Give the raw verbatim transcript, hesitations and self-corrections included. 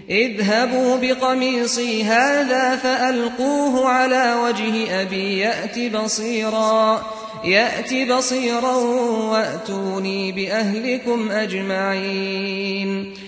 اذهبوا بقميصي هذا فألقوه على وجه أبي يأت بصيرا يأت بصيرا وأتوني بأهلكم أجمعين